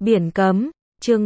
Biển cấm, chương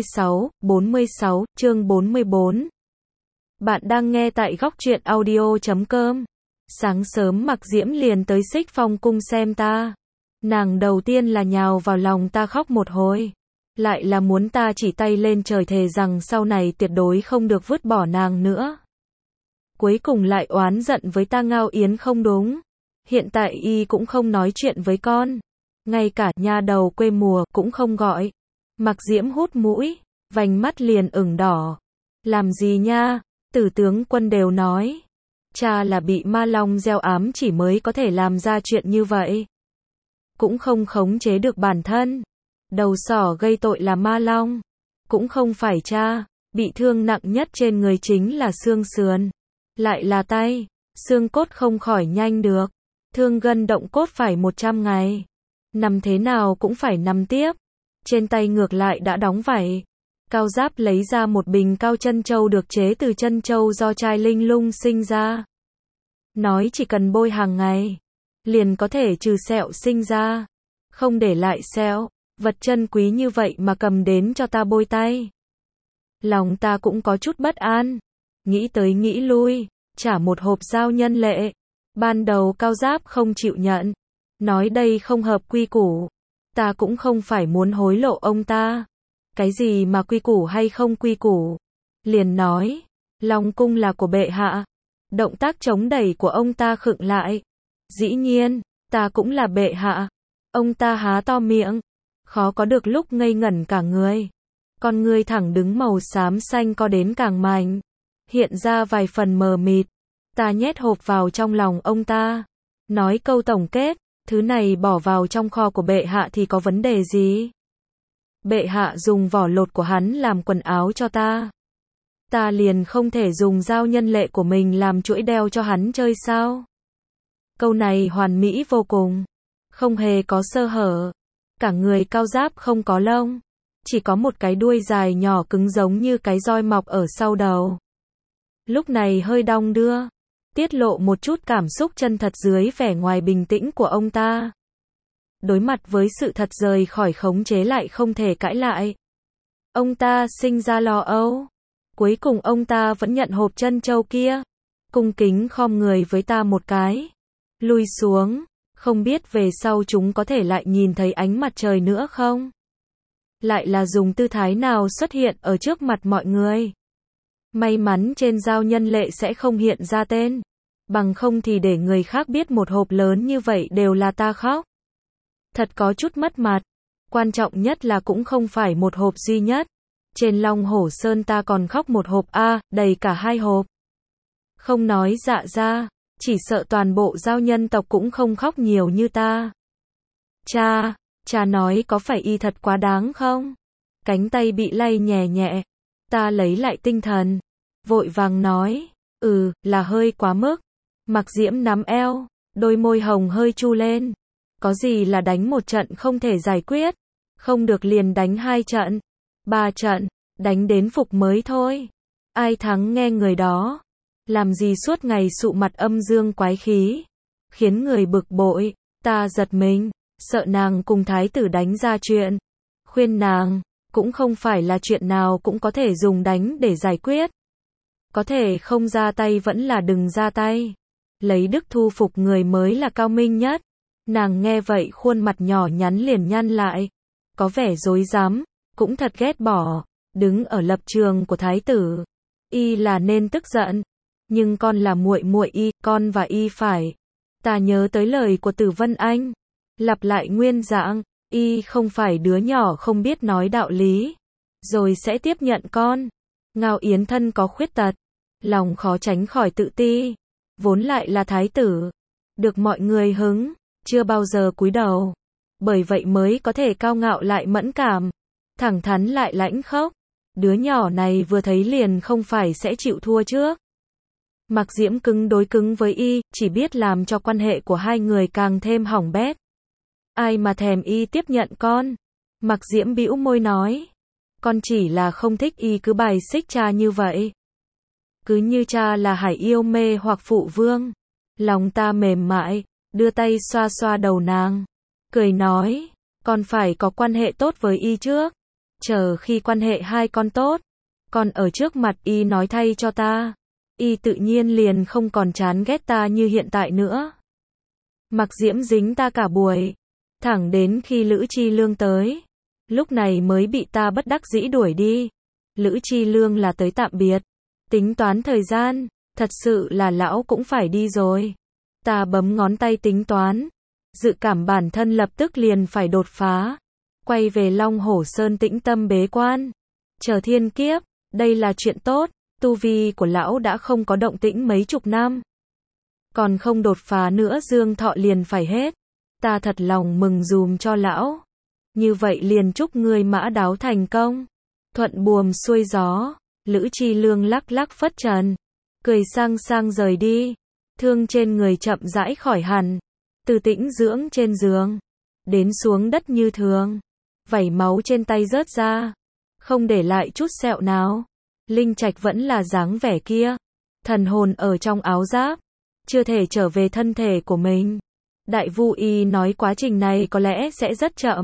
46, chương 44. Bạn đang nghe tại góc truyện audio.com. Sáng sớm Mạc Diễm liền tới Xích Phong cung xem ta. Nàng đầu tiên là nhào vào lòng ta khóc một hồi. Lại là muốn ta chỉ tay lên trời thề rằng sau này tuyệt đối không được vứt bỏ nàng nữa. Cuối cùng lại oán giận với ta Ngao Yến không đúng. Hiện tại y cũng không nói chuyện với con. Ngay cả nha đầu quê mùa cũng không gọi. Mạc Diễm hút mũi, vành mắt liền ửng đỏ. Làm gì nha, Tử tướng quân đều nói. Cha là bị ma long gieo ám chỉ mới có thể làm ra chuyện như vậy. Cũng không khống chế được bản thân. Đầu sỏ gây tội là ma long. Cũng không phải cha, bị thương nặng nhất trên người chính là xương sườn. Lại là tay, xương cốt không khỏi nhanh được. Thương gân động cốt phải 100 ngày. Nằm thế nào cũng phải nằm tiếp. Trên tay ngược lại đã đóng vảy. Cao Giáp lấy ra một bình cao chân châu được chế từ chân châu do trai linh lung sinh ra. Nói chỉ cần bôi hàng ngày, liền có thể trừ sẹo sinh ra. Không để lại sẹo, vật chân quý như vậy mà cầm đến cho ta bôi tay. Lòng ta cũng có chút bất an. Nghĩ tới nghĩ lui, trả một hộp giao nhân lệ. Ban đầu Cao Giáp không chịu nhận. Nói đây không hợp quy củ. Ta cũng không phải muốn hối lộ ông ta. Cái gì mà quy củ hay không quy củ. Liền nói, Long cung là của bệ hạ. Động tác chống đẩy của ông ta khựng lại. Dĩ nhiên, ta cũng là bệ hạ. Ông ta há to miệng. Khó có được lúc ngây ngẩn cả người. Con ngươi thẳng đứng màu xám xanh co đến càng mạnh. Hiện ra vài phần mờ mịt. Ta nhét hộp vào trong lòng ông ta. Nói câu tổng kết. Thứ này bỏ vào trong kho của bệ hạ thì có vấn đề gì? Bệ hạ dùng vỏ lột của hắn làm quần áo cho ta. Ta liền không thể dùng giao nhân lệ của mình làm chuỗi đeo cho hắn chơi sao? Câu này hoàn mỹ vô cùng. Không hề có sơ hở. Cả người Cao Giáp không có lông. Chỉ có một cái đuôi dài nhỏ cứng giống như cái roi mọc ở sau đầu. Lúc này hơi đong đưa. Tiết lộ một chút cảm xúc chân thật dưới vẻ ngoài bình tĩnh của ông ta. Đối mặt với sự thật rời khỏi khống chế lại không thể cãi lại. Ông ta sinh ra lo âu. Cuối cùng ông ta vẫn nhận hộp chân châu kia. Cung kính khom người với ta một cái. Lui xuống. Không biết về sau chúng có thể lại nhìn thấy ánh mặt trời nữa không? Lại là dùng tư thái nào xuất hiện ở trước mặt mọi người? May mắn trên giao nhân lệ sẽ không hiện ra tên. Bằng không thì để người khác biết một hộp lớn như vậy đều là ta khóc. Thật có chút mất mặt. Quan trọng nhất là cũng không phải một hộp duy nhất. Trên Long Hổ Sơn ta còn khóc một hộp đầy cả hai hộp. Không nói dạ ra, chỉ sợ toàn bộ giao nhân tộc cũng không khóc nhiều như ta. Cha nói có phải y thật quá đáng không? Cánh tay bị lay nhẹ nhẹ. Ta lấy lại tinh thần. Vội vàng nói, là hơi quá mức. Mạc Diễm nắm eo, đôi môi hồng hơi chu lên. Có gì là đánh một trận không thể giải quyết. Không được liền đánh 2 trận, 3 trận, đánh đến phục mới thôi. Ai thắng nghe người đó. Làm gì suốt ngày sụ mặt âm dương quái khí. Khiến người bực bội. Ta giật mình, sợ nàng cùng thái tử đánh ra chuyện. Khuyên nàng, cũng không phải là chuyện nào cũng có thể dùng đánh để giải quyết. Có thể không ra tay vẫn là đừng ra tay. Lấy đức thu phục người mới là cao minh nhất. Nàng nghe vậy khuôn mặt nhỏ nhắn liền nhăn lại. Có vẻ rối rắm, cũng thật ghét bỏ. Đứng ở lập trường của thái tử. Y là nên tức giận. Nhưng con là muội muội y, con và y phải. Ta nhớ tới lời của Tử Vân Anh. Lặp lại nguyên dạng, y không phải đứa nhỏ không biết nói đạo lý. Rồi sẽ tiếp nhận con. Ngao Yến thân có khuyết tật. Lòng khó tránh khỏi tự ti. Vốn lại là thái tử. Được mọi người hứng. Chưa bao giờ cúi đầu. Bởi vậy mới có thể cao ngạo lại mẫn cảm. Thẳng thắn lại lãnh khốc. Đứa nhỏ này vừa thấy liền không phải sẽ chịu thua trước. Mạc Diễm cứng đối cứng với y, chỉ biết làm cho quan hệ của hai người càng thêm hỏng bét. Ai mà thèm y tiếp nhận con. Mạc Diễm bĩu môi nói. Con chỉ là không thích y cứ bài xích cha như vậy. Cứ như cha là hải yêu mê hoặc phụ vương. Lòng ta mềm mại, đưa tay xoa xoa đầu nàng. Cười nói, Con phải có quan hệ tốt với y trước. Chờ khi quan hệ hai con tốt, con ở trước mặt y nói thay cho ta. Y tự nhiên liền không còn chán ghét ta như hiện tại nữa. Mặc Diễm dính ta cả buổi, thẳng đến khi Lữ Chi Lương tới. Lúc này mới bị ta bất đắc dĩ đuổi đi. Lữ Chi Lương là tới tạm biệt. Tính toán thời gian, thật sự là lão cũng phải đi rồi. Ta bấm ngón tay tính toán. Dự cảm bản thân lập tức liền phải đột phá. Quay về Long Hổ Sơn tĩnh tâm bế quan. Chờ thiên kiếp, đây là chuyện tốt. Tu vi của lão đã không có động tĩnh mấy chục năm. Còn không đột phá nữa dương thọ liền phải hết. Ta thật lòng mừng dùm cho lão. Như vậy liền chúc ngươi mã đáo thành công. Thuận buồm xuôi gió. Lữ Chi Lương lắc lắc phất trần. Cười sang sang rời đi. Thương trên người chậm rãi khỏi hẳn. Từ tĩnh dưỡng trên giường. Đến xuống đất như thường. Vảy máu trên tay rớt ra. Không để lại chút sẹo nào. Linh Trạch vẫn là dáng vẻ kia. Thần hồn ở trong áo giáp. Chưa thể trở về thân thể của mình. Đại Vu Y nói quá trình này có lẽ sẽ rất chậm.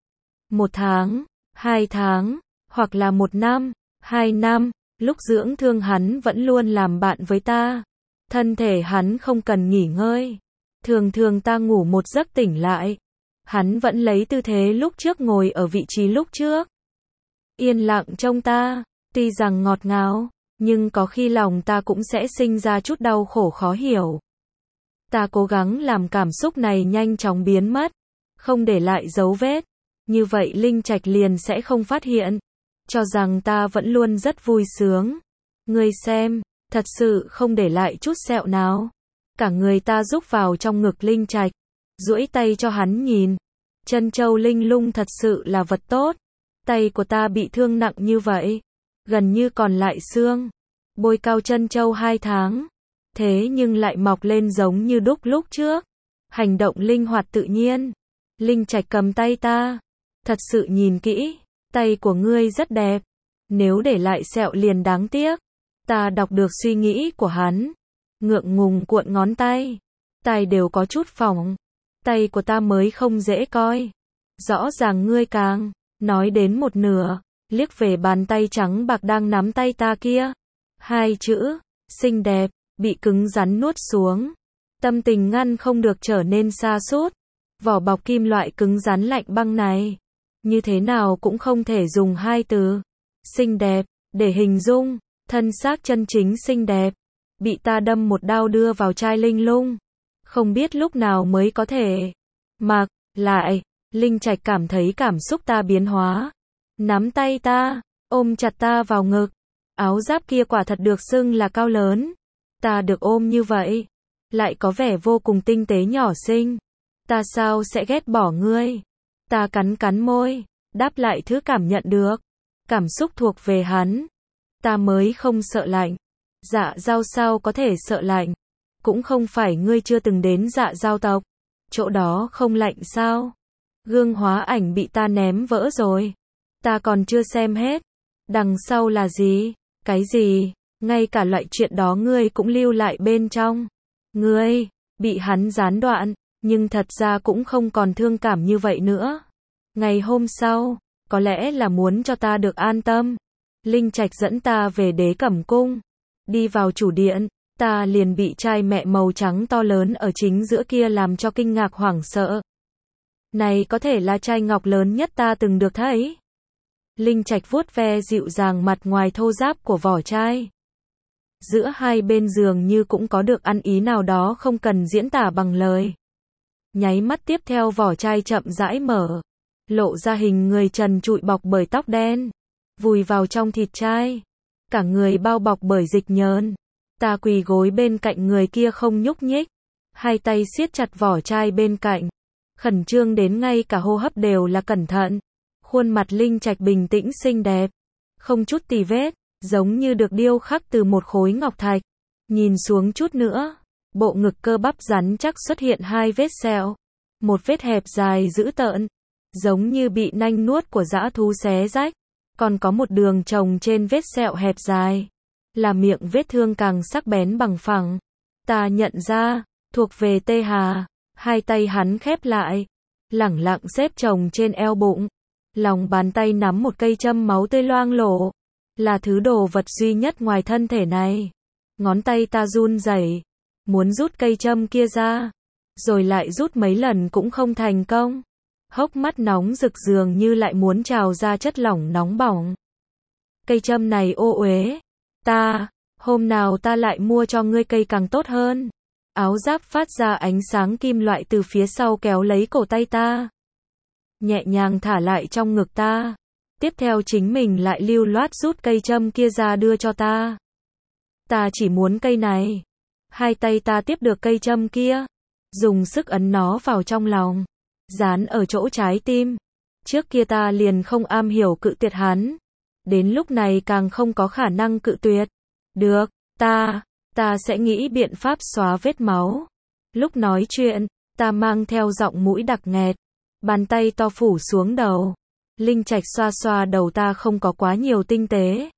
1 tháng, 2 tháng, hoặc là 1 năm, 2 năm. Lúc dưỡng thương hắn vẫn luôn làm bạn với ta. Thân thể hắn không cần nghỉ ngơi. Thường thường ta ngủ một giấc tỉnh lại. Hắn vẫn lấy tư thế lúc trước ngồi ở vị trí lúc trước. Yên lặng trông ta. Tuy rằng ngọt ngào, nhưng có khi lòng ta cũng sẽ sinh ra chút đau khổ khó hiểu. Ta cố gắng làm cảm xúc này nhanh chóng biến mất, không để lại dấu vết. Như vậy Linh Trạch liền sẽ không phát hiện, cho rằng ta vẫn luôn rất vui sướng. Ngươi xem, thật sự không để lại chút sẹo nào. Cả người ta rúc vào trong ngực Linh Trạch, duỗi tay cho hắn nhìn. Chân châu linh lung thật sự là vật tốt. Tay của ta bị thương nặng như vậy, gần như còn lại xương. Bôi cao chân châu 2 tháng. Thế nhưng lại mọc lên giống như đúc lúc trước. Hành động linh hoạt tự nhiên. Linh Trạch cầm tay ta. Thật sự nhìn kỹ, tay của ngươi rất đẹp. Nếu để lại sẹo liền đáng tiếc. Ta đọc được suy nghĩ của hắn. Ngượng ngùng cuộn ngón tay. Tay đều có chút phỏng. Tay của ta mới không dễ coi. Rõ ràng ngươi càng. Nói đến một nửa, liếc về bàn tay trắng bạc đang nắm tay ta kia. 2 chữ, xinh đẹp, bị cứng rắn nuốt xuống. Tâm tình ngăn không được trở nên sa sút. Vỏ bọc kim loại cứng rắn lạnh băng này. Như thế nào cũng không thể dùng 2 từ. Xinh đẹp, để hình dung, thân xác chân chính xinh đẹp. Bị ta đâm một đao đưa vào chai linh lung. Không biết lúc nào mới có thể mặc lại. Linh Trạch cảm thấy cảm xúc ta biến hóa. Nắm tay ta, ôm chặt ta vào ngực. Áo giáp kia quả thật được xưng là cao lớn. Ta được ôm như vậy, lại có vẻ vô cùng tinh tế nhỏ xinh. Ta sao sẽ ghét bỏ ngươi? Ta cắn cắn môi, đáp lại thứ cảm nhận được. Cảm xúc thuộc về hắn. Ta mới không sợ lạnh. Dạ Dao sao có thể sợ lạnh? Cũng không phải ngươi chưa từng đến Dạ Dao tộc. Chỗ đó không lạnh sao? Gương hóa ảnh bị ta ném vỡ rồi. Ta còn chưa xem hết. Đằng sau là gì? Cái gì? Ngay cả loại chuyện đó ngươi cũng lưu lại bên trong. Ngươi, bị hắn gián đoạn, nhưng thật ra cũng không còn thương cảm như vậy nữa. Ngày hôm sau, có lẽ là muốn cho ta được an tâm. Linh Trạch dẫn ta về Đế Cẩm Cung. Đi vào chủ điện, ta liền bị trai mẹ màu trắng to lớn ở chính giữa kia làm cho kinh ngạc hoảng sợ. Này có thể là trai ngọc lớn nhất ta từng được thấy. Linh Trạch vuốt ve dịu dàng mặt ngoài thô ráp của vỏ chai. Giữa hai bên giường như cũng có được ăn ý nào đó không cần diễn tả bằng lời. Nháy mắt tiếp theo vỏ chai chậm rãi mở. Lộ ra hình người trần trụi bọc bởi tóc đen. Vùi vào trong thịt chai. Cả người bao bọc bởi dịch nhờn. Ta quỳ gối bên cạnh người kia không nhúc nhích. Hai tay siết chặt vỏ chai bên cạnh. Khẩn trương đến ngay cả hô hấp đều là cẩn thận. Khuôn mặt Linh Trạch bình tĩnh xinh đẹp. Không chút tì vết. Giống như được điêu khắc từ một khối ngọc thạch. Nhìn xuống chút nữa. Bộ ngực cơ bắp rắn chắc xuất hiện 2 vết sẹo. Một vết hẹp dài dữ tợn. Giống như bị nanh nuốt của dã thú xé rách. Còn có một đường chồng trên vết sẹo hẹp dài. Là miệng vết thương càng sắc bén bằng phẳng. Ta nhận ra, thuộc về Tê Hà. Hai tay hắn khép lại. lẳng lặng xếp chồng trên eo bụng. Lòng bàn tay nắm một cây châm máu tươi loang lổ. Là thứ đồ vật duy nhất ngoài thân thể này. Ngón tay ta run rẩy, muốn rút cây châm kia ra. Rồi lại rút mấy lần cũng không thành công. Hốc mắt nóng rực dường như lại muốn trào ra chất lỏng nóng bỏng. Cây châm này ô uế. Hôm nào ta lại mua cho ngươi cây càng tốt hơn. Áo giáp phát ra ánh sáng kim loại từ phía sau kéo lấy cổ tay ta. Nhẹ nhàng thả lại trong ngực ta. Tiếp theo chính mình lại lưu loát rút cây châm kia ra đưa cho ta. Ta chỉ muốn cây này. Hai tay ta tiếp được cây châm kia. Dùng sức ấn nó vào trong lòng. Dán ở chỗ trái tim. Trước kia ta liền không am hiểu cự tuyệt hắn. Đến lúc này càng không có khả năng cự tuyệt. Được, ta sẽ nghĩ biện pháp xóa vết máu. Lúc nói chuyện, ta mang theo giọng mũi đặc nghẹt. Bàn tay to phủ xuống đầu. Linh Trạch xoa xoa đầu ta không có quá nhiều tinh tế.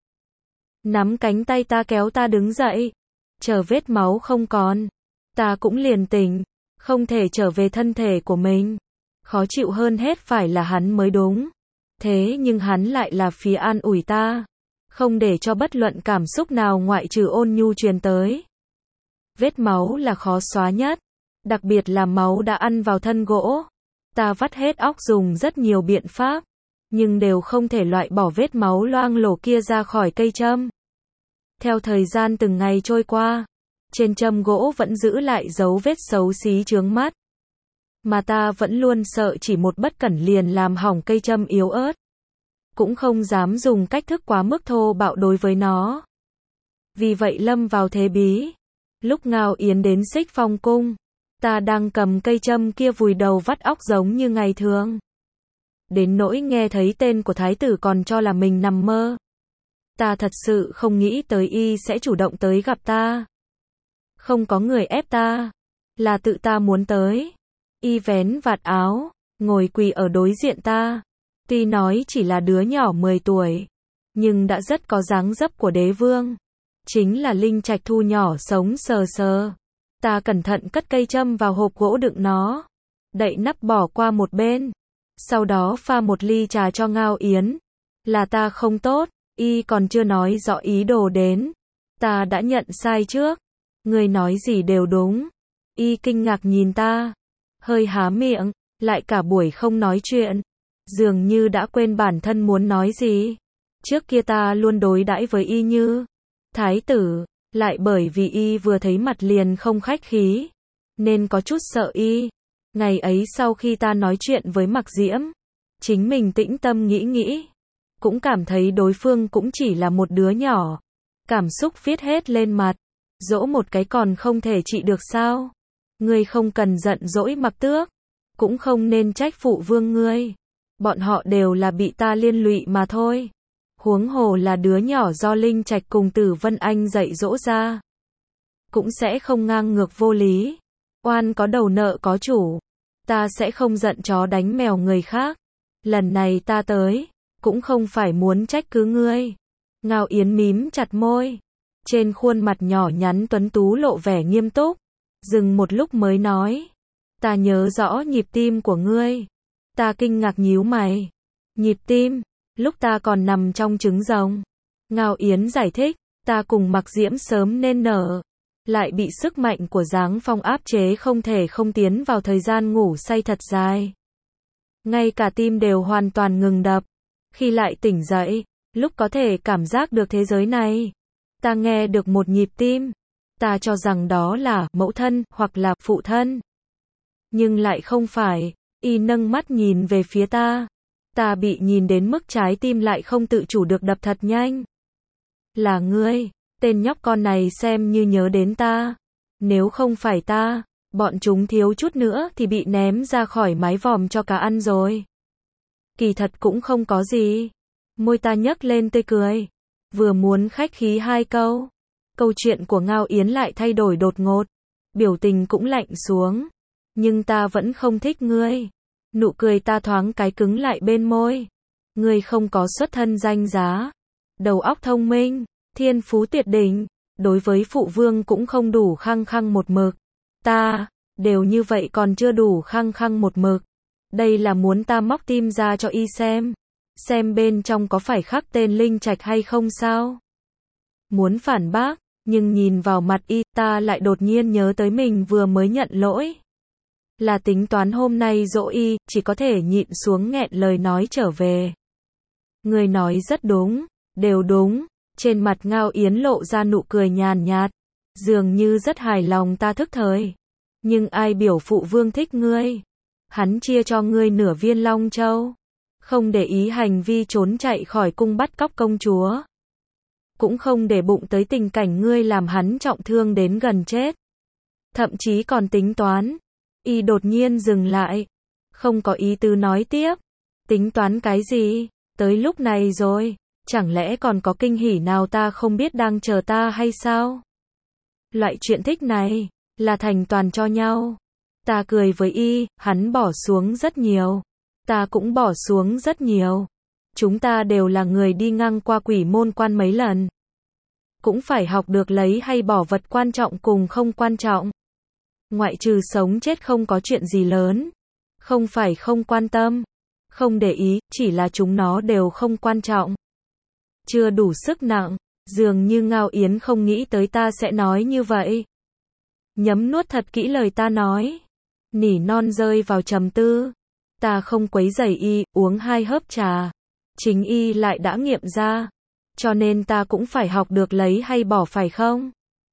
Nắm cánh tay ta kéo ta đứng dậy. Chờ vết máu không còn. Ta cũng liền tỉnh. Không thể trở về thân thể của mình. Khó chịu hơn hết phải là hắn mới đúng. Thế nhưng hắn lại là phía an ủi ta. Không để cho bất luận cảm xúc nào ngoại trừ ôn nhu truyền tới. Vết máu là khó xóa nhất. Đặc biệt là máu đã ăn vào thân gỗ. Ta vắt hết óc dùng rất nhiều biện pháp. Nhưng đều không thể loại bỏ vết máu loang lổ kia ra khỏi cây châm. Theo thời gian từng ngày trôi qua. Trên châm gỗ vẫn giữ lại dấu vết xấu xí chướng mắt. Mà ta vẫn luôn sợ chỉ một bất cẩn liền làm hỏng cây châm yếu ớt. Cũng không dám dùng cách thức quá mức thô bạo đối với nó. Vì vậy lâm vào thế bí. Lúc Ngao Yến đến Xích Phong cung, ta đang cầm cây châm kia vùi đầu vắt óc giống như ngày thường. Đến nỗi nghe thấy tên của thái tử còn cho là mình nằm mơ. Ta thật sự không nghĩ tới y sẽ chủ động tới gặp ta. Không có người ép ta, là tự ta muốn tới. Y vén vạt áo, ngồi quỳ ở đối diện ta. Tuy nói chỉ là đứa nhỏ 10 tuổi, nhưng đã rất có dáng dấp của đế vương. Chính là Linh Trạch thu nhỏ sống sờ sờ. Ta cẩn thận cất cây châm vào hộp gỗ đựng nó. Đậy nắp bỏ qua một bên. Sau đó pha một ly trà cho Ngao Yến. Là ta không tốt, y còn chưa nói rõ ý đồ đến. Ta đã nhận sai trước. Người nói gì đều đúng. Y kinh ngạc nhìn ta. Hơi há miệng, lại cả buổi không nói chuyện. Dường như đã quên bản thân muốn nói gì. Trước kia ta luôn đối đãi với y như thái tử, lại bởi vì y vừa thấy mặt liền không khách khí, nên có chút sợ y. Ngày ấy sau khi ta nói chuyện với Mặc Diễm, chính mình tĩnh tâm nghĩ, cũng cảm thấy đối phương cũng chỉ là một đứa nhỏ. Cảm xúc viết hết lên mặt, dỗ một cái còn không thể trị được sao? Ngươi không cần giận dỗi Mặc Tước, cũng không nên trách phụ vương ngươi. Bọn họ đều là bị ta liên lụy mà thôi. Huống hồ là đứa nhỏ do Linh Trạch cùng Tử Vân Anh dạy dỗ ra. Cũng sẽ không ngang ngược vô lý. Oan có đầu nợ có chủ. Ta sẽ không giận chó đánh mèo người khác. Lần này ta tới, cũng không phải muốn trách cứ ngươi. Ngao Yến mím chặt môi. Trên khuôn mặt nhỏ nhắn tuấn tú lộ vẻ nghiêm túc. Dừng một lúc mới nói. Ta nhớ rõ nhịp tim của ngươi. Ta kinh ngạc nhíu mày. Nhịp tim, lúc ta còn nằm trong trứng rồng. Ngao Yến giải thích, ta cùng Mặc Diễm sớm nên nở. Lại bị sức mạnh của Giáng Phong áp chế không thể không tiến vào thời gian ngủ say thật dài. Ngay cả tim đều hoàn toàn ngừng đập. Khi lại tỉnh dậy, lúc có thể cảm giác được thế giới này. Ta nghe được một nhịp tim. Ta cho rằng đó là mẫu thân hoặc là phụ thân. Nhưng lại không phải. Y nâng mắt nhìn về phía ta. Ta bị nhìn đến mức trái tim lại không tự chủ được đập thật nhanh. Là ngươi, tên nhóc con này xem như nhớ đến ta. Nếu không phải ta, bọn chúng thiếu chút nữa thì bị ném ra khỏi mái vòm cho cá ăn rồi. Kỳ thật cũng không có gì. Môi ta nhấc lên tươi cười. Vừa muốn khách khí hai câu. Câu chuyện của Ngao Yến lại thay đổi đột ngột. Biểu tình cũng lạnh xuống. Nhưng ta vẫn không thích ngươi. Nụ cười ta thoáng cái cứng lại bên môi. Ngươi không có xuất thân danh giá. Đầu óc thông minh. Thiên phú tuyệt đỉnh. Đối với phụ vương cũng không đủ khăng khăng một mực. Ta, đều như vậy còn chưa đủ khăng khăng một mực. Đây là muốn ta móc tim ra cho y xem bên trong có phải khắc tên Linh Trạch hay không sao? Muốn phản bác, nhưng nhìn vào mặt y, ta lại đột nhiên nhớ tới mình vừa mới nhận lỗi. Là tính toán hôm nay dỗ y, chỉ có thể nhịn xuống nghẹn lời nói trở về. Người nói rất đúng, đều đúng. Trên mặt Ngao Yến lộ ra nụ cười nhàn nhạt, dường như rất hài lòng ta thức thời. Nhưng ai biểu phụ vương thích ngươi? Hắn chia cho ngươi nửa viên Long Châu. Không để ý hành vi trốn chạy khỏi cung bắt cóc công chúa. Cũng không để bụng tới tình cảnh ngươi làm hắn trọng thương đến gần chết. Thậm chí còn tính toán. Y đột nhiên dừng lại. Không có ý tứ nói tiếp. Tính toán cái gì? Tới lúc này rồi. Chẳng lẽ còn có kinh hỉ nào ta không biết đang chờ ta hay sao? Loại chuyện thích này, là thành toàn cho nhau. Ta cười với y, hắn bỏ xuống rất nhiều. Ta cũng bỏ xuống rất nhiều. Chúng ta đều là người đi ngang qua quỷ môn quan mấy lần. Cũng phải học được lấy hay bỏ vật quan trọng cùng không quan trọng. Ngoại trừ sống chết không có chuyện gì lớn. Không phải không quan tâm, không để ý, chỉ là chúng nó đều không quan trọng. Chưa đủ sức nặng, dường như Ngao Yến không nghĩ tới ta sẽ nói như vậy. Nhấm nuốt thật kỹ lời ta nói. Nỉ non rơi vào trầm tư. Ta không quấy rầy y, uống 2 hớp trà. Chính y lại đã nghiệm ra. Cho nên ta cũng phải học được lấy hay bỏ phải không?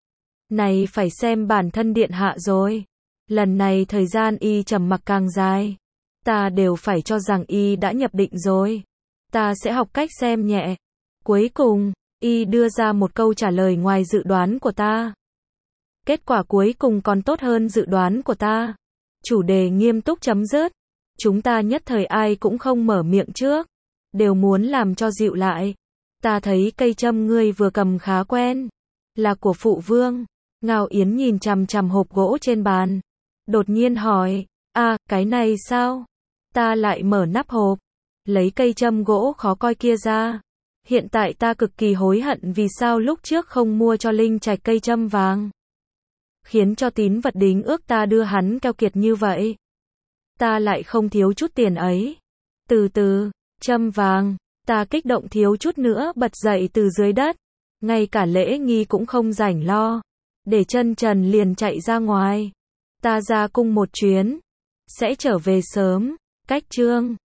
Này phải xem bản thân điện hạ rồi. Lần này thời gian y trầm mặc càng dài. Ta đều phải cho rằng y đã nhập định rồi. Ta sẽ học cách xem nhẹ. Cuối cùng, y đưa ra một câu trả lời ngoài dự đoán của ta. Kết quả cuối cùng còn tốt hơn dự đoán của ta. Chủ đề nghiêm túc chấm dứt. Chúng ta nhất thời ai cũng không mở miệng trước. Đều muốn làm cho dịu lại. Ta thấy cây châm ngươi vừa cầm khá quen. Là của phụ vương. Ngao Yến nhìn chằm chằm hộp gỗ trên bàn. Đột nhiên hỏi. Cái này sao? Ta lại mở nắp hộp. Lấy cây châm gỗ khó coi kia ra. Hiện tại ta cực kỳ hối hận vì sao lúc trước không mua cho Linh Trạch cây châm vàng. Khiến cho tín vật đính ước ta đưa hắn keo kiệt như vậy. Ta lại không thiếu chút tiền ấy. Từ từ, châm vàng, ta kích động thiếu chút nữa bật dậy từ dưới đất. Ngay cả lễ nghi cũng không rảnh lo. Để chân trần liền chạy ra ngoài. Ta ra cung một chuyến. Sẽ trở về sớm. Cách chương